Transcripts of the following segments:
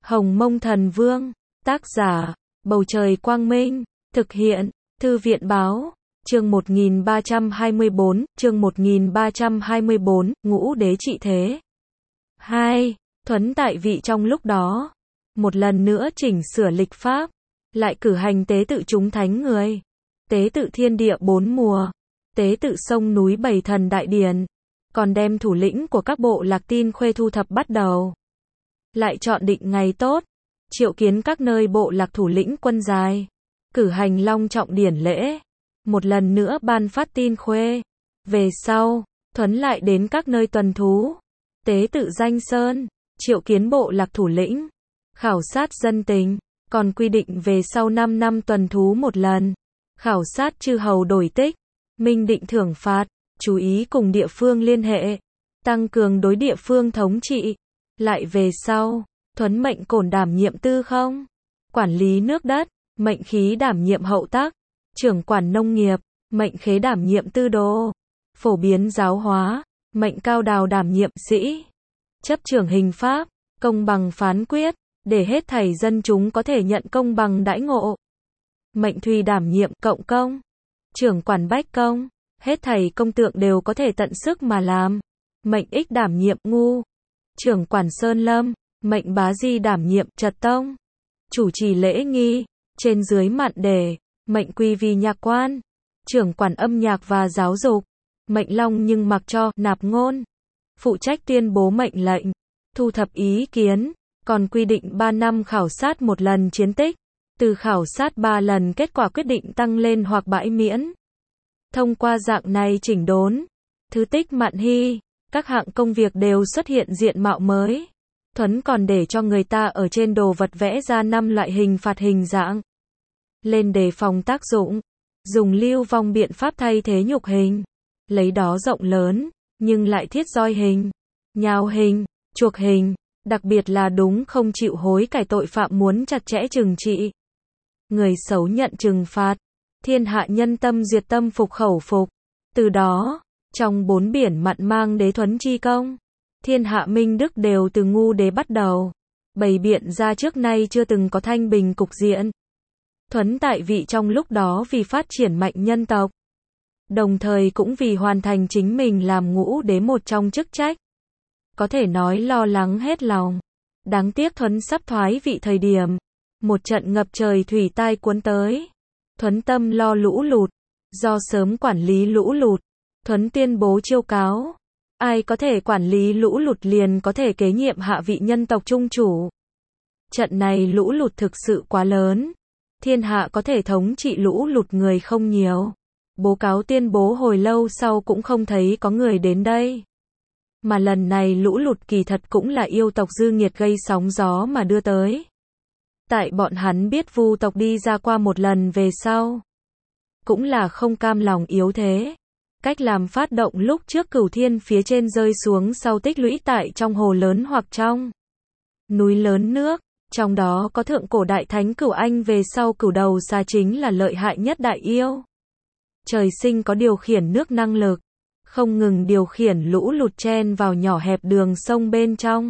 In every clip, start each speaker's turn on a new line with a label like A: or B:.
A: Hồng Mông Thần Vương, tác giả, Bầu Trời Quang Minh, thực hiện, Thư viện Báo, chương 1324, Ngũ Đế Trị Thế. 2. Thuấn tại vị trong lúc đó, một lần nữa chỉnh sửa lịch pháp, lại cử hành tế tự chúng thánh người, tế tự thiên địa 4 mùa, tế tự sông núi 7 thần đại điển, còn đem thủ lĩnh của các bộ lạc tin khuê thu thập bắt đầu. Lại chọn định ngày tốt, triệu kiến các nơi bộ lạc thủ lĩnh quân dài, cử hành long trọng điển lễ, một lần nữa ban phát tin khuê. Về sau, Thuấn lại đến các nơi tuần thú, tế tự danh sơn, triệu kiến bộ lạc thủ lĩnh, khảo sát dân tình, còn quy định về sau 5 năm tuần thú một lần, khảo sát chư hầu đổi tích, minh định thưởng phạt, chú ý cùng địa phương liên hệ, tăng cường đối địa phương thống trị. Lại về sau, Thuấn mệnh Cổn đảm nhiệm tư không, quản lý nước đất, mệnh Khí đảm nhiệm hậu tác, trưởng quản nông nghiệp, mệnh Khế đảm nhiệm tư đồ, phổ biến giáo hóa, mệnh Cao Đào đảm nhiệm sĩ, chấp trưởng hình pháp, công bằng phán quyết, để hết thảy dân chúng có thể nhận công bằng đãi ngộ. Mệnh Thùy đảm nhiệm cộng công, trưởng quản bách công, hết thảy công tượng đều có thể tận sức mà làm. Mệnh Ích đảm nhiệm ngu, trưởng quản sơn lâm, mệnh Bá Di đảm nhiệm trật tông, chủ trì lễ nghi, trên dưới mạn đề, mệnh Quy Vi nhạc quan, trưởng quản âm nhạc và giáo dục, mệnh Long nhưng mặc cho nạp ngôn, phụ trách tuyên bố mệnh lệnh, thu thập ý kiến, còn quy định 3 năm khảo sát một lần chiến tích, từ khảo sát 3 lần kết quả quyết định tăng lên hoặc bãi miễn. Thông qua dạng này chỉnh đốn, thứ tích mạn hy, các hạng công việc đều xuất hiện diện mạo mới. Thuấn còn để cho người ta ở trên đồ vật vẽ ra 5 loại hình phạt hình dạng. Lên đề phòng tác dụng, dùng lưu vong biện pháp thay thế nhục hình, lấy đó rộng lớn, nhưng lại thiết roi hình, nhào hình, chuộc hình, đặc biệt là đúng không chịu hối cải tội phạm muốn chặt chẽ trừng trị. Người xấu nhận trừng phạt, thiên hạ nhân tâm duyệt tâm phục khẩu phục. Từ đó, trong 4 biển mặn mang đế Thuấn chi công, thiên hạ minh đức đều từ ngu đế bắt đầu, bày biện ra trước nay chưa từng có thanh bình cục diện. Thuấn tại vị trong lúc đó vì phát triển mạnh nhân tộc, đồng thời cũng vì hoàn thành chính mình làm ngũ đế một trong chức trách. Có thể nói lo lắng hết lòng. Đáng tiếc Thuấn sắp thoái vị thời điểm, một trận ngập trời thủy tai cuốn tới. Thuấn tâm lo lũ lụt, do sớm quản lý lũ lụt, Thuấn tuyên bố chiêu cáo, ai có thể quản lý lũ lụt liền có thể kế nhiệm hạ vị nhân tộc trung chủ. Trận này lũ lụt thực sự quá lớn, thiên hạ có thể thống trị lũ lụt người không nhiều. Bố cáo tuyên bố hồi lâu sau cũng không thấy có người đến đây. Mà lần này lũ lụt kỳ thật cũng là yêu tộc dư nghiệt gây sóng gió mà đưa tới. Tại bọn hắn biết Vu tộc đi ra qua một lần về sau, cũng là không cam lòng yếu thế. Cách làm phát động lúc trước Cửu Thiên phía trên rơi xuống sau tích lũy tại trong hồ lớn hoặc trong núi lớn nước, trong đó có thượng cổ đại thánh Cửu Anh về sau Cửu Đầu Xà chính là lợi hại nhất đại yêu. Trời sinh có điều khiển nước năng lực, không ngừng điều khiển lũ lụt chen vào nhỏ hẹp đường sông bên trong,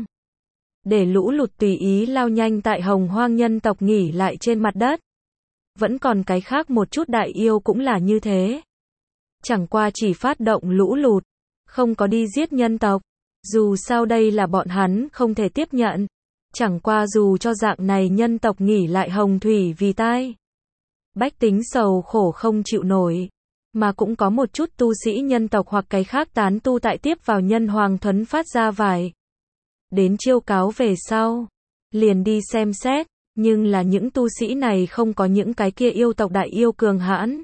A: để lũ lụt tùy ý lao nhanh tại hồng hoang nhân tộc nghỉ lại trên mặt đất. Vẫn còn cái khác một chút đại yêu cũng là như thế. Chẳng qua chỉ phát động lũ lụt, không có đi giết nhân tộc. Dù sao đây là bọn hắn không thể tiếp nhận. Chẳng qua dù cho dạng này nhân tộc nghỉ lại hồng thủy vì tai, bách tính sầu khổ không chịu nổi. Mà cũng có một chút tu sĩ nhân tộc hoặc cái khác tán tu tại tiếp vào nhân hoàng Thuấn phát ra vải. Đến chiêu cáo về sau, liền đi xem xét, nhưng là những tu sĩ này không có những cái kia yêu tộc đại yêu cường hãn.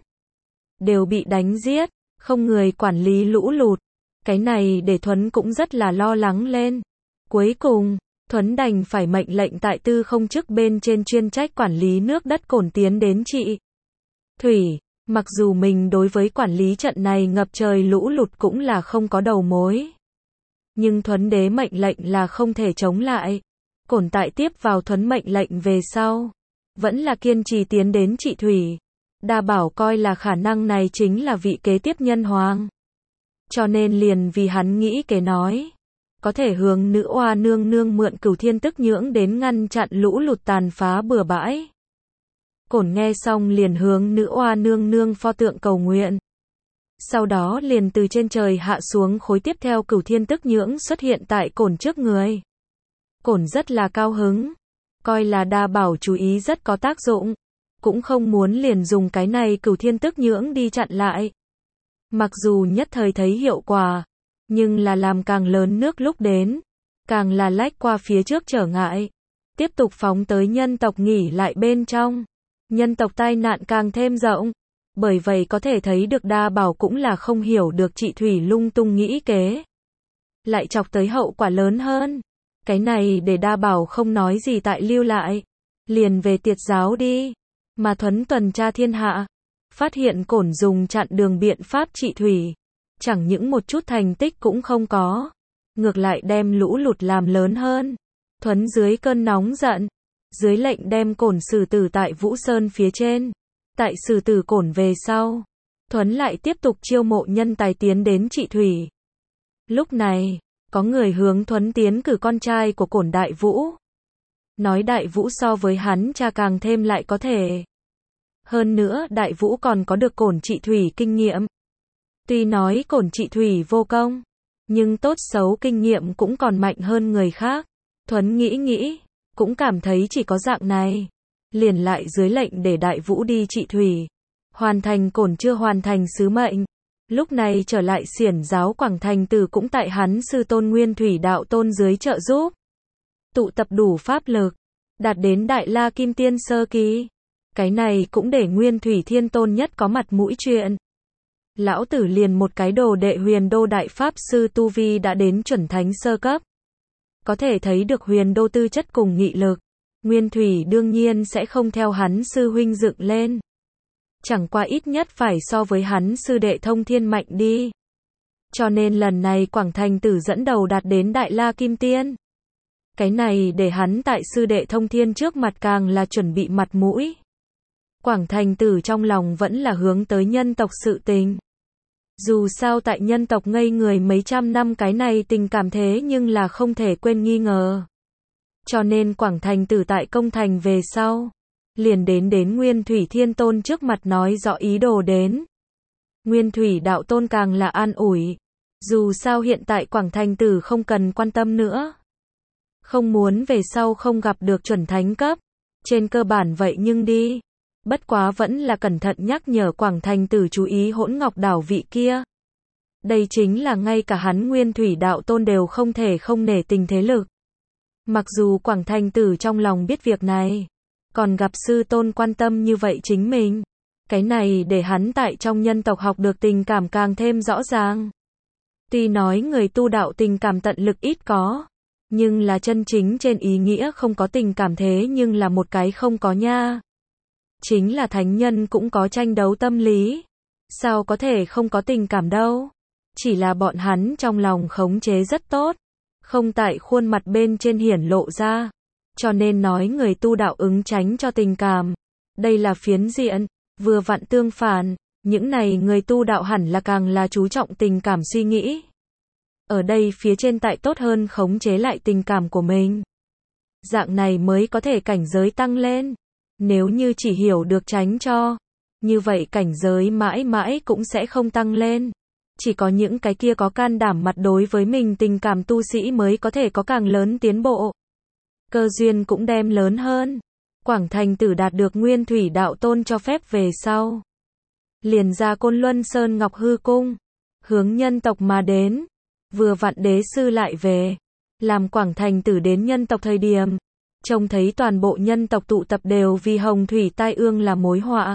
A: Đều bị đánh giết, không người quản lý lũ lụt. Cái này để Thuấn cũng rất là lo lắng lên. Cuối cùng, Thuấn đành phải mệnh lệnh tại tư không chức bên trên chuyên trách quản lý nước đất Cổn tiến đến trị thủy. Mặc dù mình đối với quản lý trận này ngập trời lũ lụt cũng là không có đầu mối. Nhưng Thuấn đế mệnh lệnh là không thể chống lại. Cổn tại tiếp vào Thuấn mệnh lệnh về sau, vẫn là kiên trì tiến đến trị thủy. Đa bảo coi là khả năng này chính là vị kế tiếp nhân hoàng. Cho nên liền vì hắn nghĩ kế nói, có thể hướng nữ oa nương nương mượn Cửu Thiên Tức Nhưỡng đến ngăn chặn lũ lụt tàn phá bừa bãi. Cổn nghe xong liền hướng nữ oa nương nương pho tượng cầu nguyện. Sau đó liền từ trên trời hạ xuống khối tiếp theo Cửu Thiên Tức Nhưỡng xuất hiện tại Cổn trước người. Cổn rất là cao hứng, coi là đa bảo chú ý rất có tác dụng, cũng không muốn liền dùng cái này Cửu Thiên Tức Nhưỡng đi chặn lại. Mặc dù nhất thời thấy hiệu quả, nhưng là làm càng lớn nước lúc đến, càng là lách qua phía trước trở ngại, tiếp tục phóng tới nhân tộc nghỉ lại bên trong. Nhân tộc tai nạn càng thêm rộng, bởi vậy có thể thấy được đa bảo cũng là không hiểu được chị Thủy lung tung nghĩ kế. Lại chọc tới hậu quả lớn hơn. Cái này để đa bảo không nói gì tại lưu lại. Liền về tiệt giáo đi. Mà Thuấn tuần tra thiên hạ. Phát hiện Cổn dùng chặn đường biện pháp trị thủy. Chẳng những một chút thành tích cũng không có. Ngược lại đem lũ lụt làm lớn hơn. Thuấn dưới cơn nóng giận. Dưới lệnh đem Cổn xử tử tại Vũ Sơn phía trên. Tại xử tử Cổn về sau. Thuấn lại tiếp tục chiêu mộ nhân tài tiến đến trị thủy. Lúc này, có người hướng Thuấn tiến cử con trai của Cổn Đại Vũ. Nói Đại Vũ so với hắn cha càng thêm lại có thể. Hơn nữa Đại Vũ còn có được Cổn trị thủy kinh nghiệm. Tuy nói Cổn trị thủy vô công, nhưng tốt xấu kinh nghiệm cũng còn mạnh hơn người khác. Thuấn nghĩ, cũng cảm thấy chỉ có dạng này. Liền lại dưới lệnh để Đại Vũ đi trị thủy. Hoàn thành Cổn chưa hoàn thành sứ mệnh. Lúc này trở lại xiển giáo Quảng Thành Tử cũng tại hắn sư tôn Nguyên Thủy Đạo Tôn dưới trợ giúp. Tụ tập đủ pháp lực, đạt đến Đại La Kim Tiên sơ kỳ. Cái này cũng để Nguyên Thủy Thiên Tôn nhất có mặt mũi chuyện. Lão tử liền một cái đồ đệ Huyền Đô Đại Pháp Sư tu vi đã đến chuẩn thánh sơ cấp. Có thể thấy được Huyền Đô tư chất cùng nghị lực. Nguyên Thủy đương nhiên sẽ không theo hắn sư huynh dựng lên. Chẳng qua ít nhất phải so với hắn sư đệ Thông Thiên mạnh đi. Cho nên lần này Quảng Thành Tử dẫn đầu đạt đến Đại La Kim Tiên. Cái này để hắn tại sư đệ Thông Thiên trước mặt càng là chuẩn bị mặt mũi. Quảng Thành Tử trong lòng vẫn là hướng tới nhân tộc sự tình. Dù sao tại nhân tộc ngây người mấy trăm năm cái này tình cảm thế nhưng là không thể quên nghi ngờ. Cho nên Quảng Thành Tử tại công thành về sau. Liền đến Nguyên Thủy Thiên Tôn trước mặt nói rõ ý đồ đến. Nguyên Thủy Đạo Tôn càng là an ủi. Dù sao hiện tại Quảng Thành Tử không cần quan tâm nữa. Không muốn về sau không gặp được chuẩn thánh cấp. Trên cơ bản vậy nhưng đi. Bất quá vẫn là cẩn thận nhắc nhở Quảng Thành Tử chú ý Hỗn Ngọc Đảo vị kia. Đây chính là ngay cả hắn Nguyên Thủy Đạo Tôn đều không thể không nể tình thế lực. Mặc dù Quảng Thành Tử trong lòng biết việc này. Còn gặp sư tôn quan tâm như vậy chính mình. Cái này để hắn tại trong nhân tộc học được tình cảm càng thêm rõ ràng. Tuy nói người tu đạo tình cảm tận lực ít có. Nhưng là chân chính trên ý nghĩa không có tình cảm thế nhưng là một cái không có nha. Chính là thánh nhân cũng có tranh đấu tâm lý. Sao có thể không có tình cảm đâu. Chỉ là bọn hắn trong lòng khống chế rất tốt. Không tại khuôn mặt bên trên hiển lộ ra. Cho nên nói người tu đạo ứng tránh cho tình cảm. Đây là phiến diện, vừa vặn tương phản. Những này người tu đạo hẳn là càng là chú trọng tình cảm suy nghĩ. Ở đây phía trên tại tốt hơn khống chế lại tình cảm của mình. Dạng này mới có thể cảnh giới tăng lên. Nếu như chỉ hiểu được tránh cho, như vậy cảnh giới mãi mãi cũng sẽ không tăng lên. Chỉ có những cái kia có can đảm mặt đối với mình tình cảm tu sĩ mới có thể có càng lớn tiến bộ. Cơ duyên cũng đem lớn hơn. Quảng Thành Tử đạt được Nguyên Thủy Đạo Tôn cho phép về sau. Liền ra Côn Luân Sơn Ngọc Hư Cung. Hướng nhân tộc mà đến. Vừa vặn đế sư lại về. Làm Quảng Thành Tử đến nhân tộc thời điểm. Trông thấy toàn bộ nhân tộc tụ tập đều vì hồng thủy tai ương là mối họa.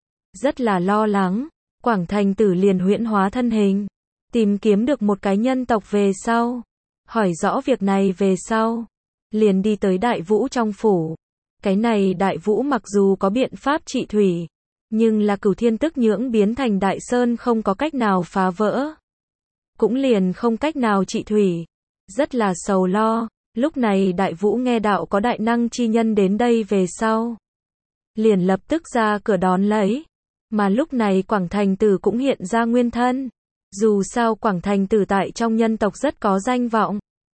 A: Rất là lo lắng. Quảng Thành Tử liền huyễn hóa thân hình. Tìm kiếm được một cái nhân tộc về sau. Hỏi rõ việc này về sau. Liền đi tới Đại Vũ trong phủ. Cái này Đại Vũ mặc dù có biện pháp trị thủy. Nhưng là Cửu Thiên Tức Nhưỡng biến thành Đại Sơn không có cách nào phá vỡ. Cũng liền không cách nào trị thủy. Rất là sầu lo. Lúc này Đại Vũ nghe đạo có đại năng chi nhân đến đây về sau. Liền lập tức ra cửa đón lấy. Mà lúc này Quảng Thành Tử cũng hiện ra nguyên thân. Dù sao Quảng Thành Tử tại trong nhân tộc rất có danh vọng.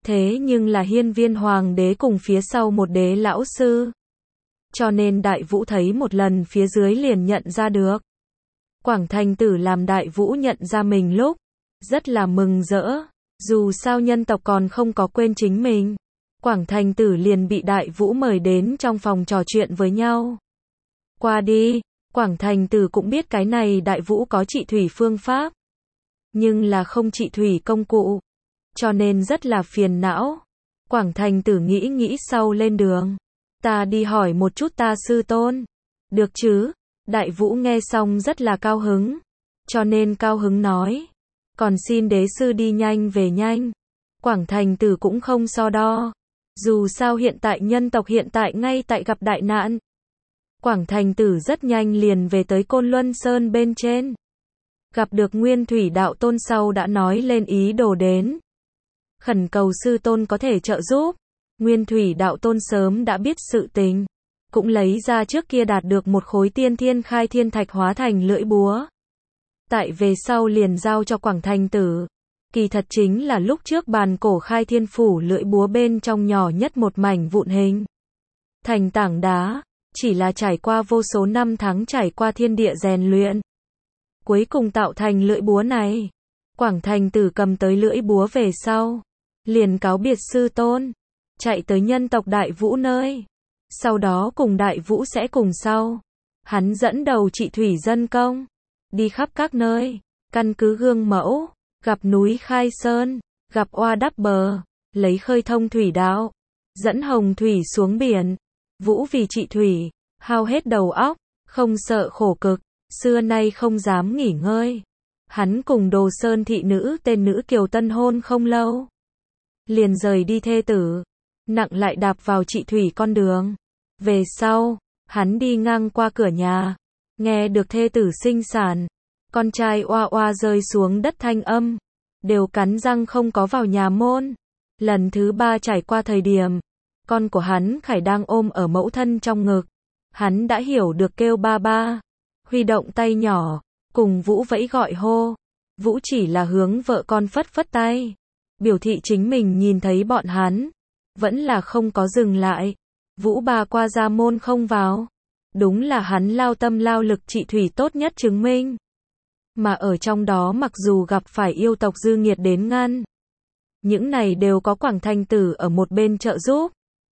A: Thế nhưng là hiên viên hoàng đế cùng phía sau một đế lão sư. Cho nên Đại Vũ thấy một lần phía dưới liền nhận ra được. Quảng Thành Tử làm Đại Vũ nhận ra mình lúc, rất là mừng rỡ. Dù sao nhân tộc còn không có quên chính mình. Quảng Thành Tử liền bị Đại Vũ mời đến trong phòng trò chuyện với nhau. Qua đi, Quảng Thành Tử cũng biết cái này Đại Vũ có trị thủy phương pháp. Nhưng là không trị thủy công cụ. Cho nên rất là phiền não. Quảng Thành Tử nghĩ sau lên đường. Ta đi hỏi một chút ta sư tôn. Được chứ? Đại Vũ nghe xong rất là cao hứng. Cho nên cao hứng nói. Còn xin đế sư đi nhanh về nhanh. Quảng Thành Tử cũng không so đo. Dù sao hiện tại nhân tộc hiện tại ngay tại gặp đại nạn. Quảng Thành Tử rất nhanh liền về tới Côn Luân Sơn bên trên. Gặp được Nguyên Thủy Đạo Tôn sau đã nói lên ý đồ đến. Khẩn cầu sư tôn có thể trợ giúp. Nguyên Thủy Đạo Tôn sớm đã biết sự tình. Cũng lấy ra trước kia đạt được một khối tiên thiên khai thiên thạch hóa thành lưỡi búa. Tại về sau liền giao cho Quảng Thành Tử. Kỳ thật chính là lúc trước bàn cổ khai thiên phủ lưỡi búa bên trong nhỏ nhất một mảnh vụn hình. Thành tảng đá, chỉ là trải qua vô số năm tháng trải qua thiên địa rèn luyện. Cuối cùng tạo thành lưỡi búa này. Quảng Thành Tử cầm tới lưỡi búa về sau. Liền cáo biệt sư tôn. Chạy tới nhân tộc Đại Vũ nơi. Sau đó cùng Đại Vũ sẽ cùng sau. Hắn dẫn đầu trị thủy dân công. Đi khắp các nơi. Căn cứ gương mẫu. Gặp núi Khai Sơn. Gặp oa đắp bờ. Lấy khơi thông thủy đạo. Dẫn hồng thủy xuống biển. Vũ vì trị thủy. Hao hết đầu óc. Không sợ khổ cực. Xưa nay không dám nghỉ ngơi. Hắn cùng Đồ Sơn thị nữ tên nữ Kiều tân hôn không lâu. Liền rời đi thê tử. Nặng lại đạp vào trị thủy con đường. Về sau, hắn đi ngang qua cửa nhà. Nghe được thê tử sinh sản. Con trai oa oa rơi xuống đất thanh âm. Đều cắn răng không có vào nhà môn. Lần thứ 3 trải qua thời điểm. Con của hắn Khải đang ôm ở mẫu thân trong ngực. Hắn đã hiểu được kêu ba ba. Huy động tay nhỏ. Cùng Vũ vẫy gọi hô. Vũ chỉ là hướng vợ con phất phất tay. Biểu thị chính mình nhìn thấy bọn hắn. Vẫn là không có dừng lại. Vũ bà qua ra môn không vào. Đúng là hắn lao tâm lao lực trị thủy tốt nhất chứng minh. Mà ở trong đó mặc dù gặp phải yêu tộc dư nghiệt đến ngăn. Những này đều có Quảng Thành Tử ở một bên trợ giúp.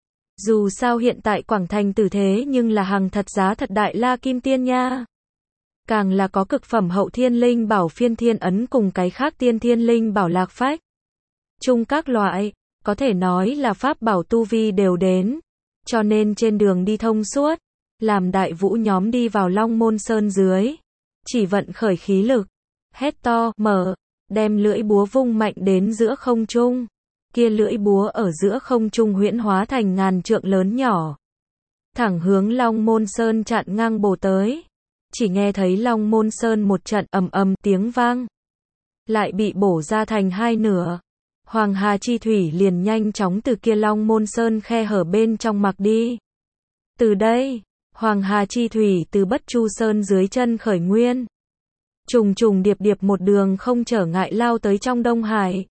A: Dù sao hiện tại Quảng Thành Tử thế nhưng là hàng thật giá thật đại la kim tiên nha. Càng là có cực phẩm hậu thiên linh bảo phiên thiên ấn cùng cái khác tiên thiên linh bảo lạc phách. Chung các loại, có thể nói là pháp bảo tu vi đều đến. Cho nên trên đường đi thông suốt, làm Đại Vũ nhóm đi vào Long Môn Sơn dưới. Chỉ vận khởi khí lực, hét to, mở, đem lưỡi búa vung mạnh đến giữa không trung. Kia lưỡi búa ở giữa không trung huyễn hóa thành ngàn trượng lớn nhỏ. Thẳng hướng Long Môn Sơn chặn ngang bổ tới. Chỉ nghe thấy Long Môn Sơn một trận ầm ầm tiếng vang. Lại bị bổ ra thành hai nửa. Hoàng Hà chi thủy liền nhanh chóng từ kia Long Môn Sơn khe hở bên trong mặc đi. Từ đây, Hoàng Hà chi thủy từ Bất Chu Sơn dưới chân khởi nguyên. Trùng trùng điệp điệp một đường không trở ngại lao tới trong Đông Hải.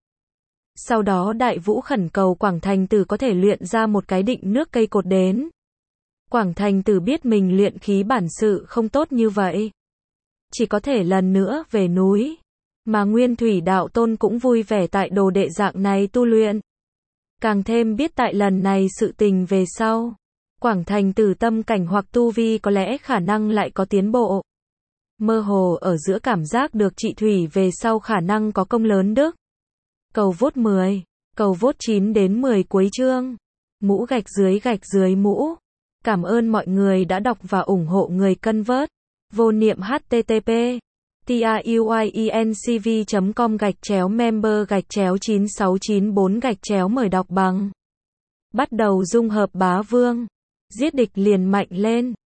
A: Sau đó Đại Vũ khẩn cầu Quảng Thành Tử có thể luyện ra một cái định nước cây cột đến. Quảng Thành Tử biết mình luyện khí bản sự không tốt như vậy. Chỉ có thể lần nữa về núi. Mà Nguyên Thủy Đạo Tôn cũng vui vẻ tại đồ đệ dạng này tu luyện. Càng thêm biết tại lần này sự tình về sau. Quảng Thành Tử tâm cảnh hoặc tu vi có lẽ khả năng lại có tiến bộ. Mơ hồ ở giữa cảm giác được trị thủy về sau khả năng có công lớn đức. Cầu vốt 10, cầu vốt 9 đến 10 cuối chương. Mũ gạch dưới mũ. Cảm ơn mọi người đã đọc và ủng hộ người cân vớt. Vô niệm http tiuyecom/member/9694 mời đọc bằng. Bắt đầu dung hợp bá vương. Giết địch liền mạnh lên.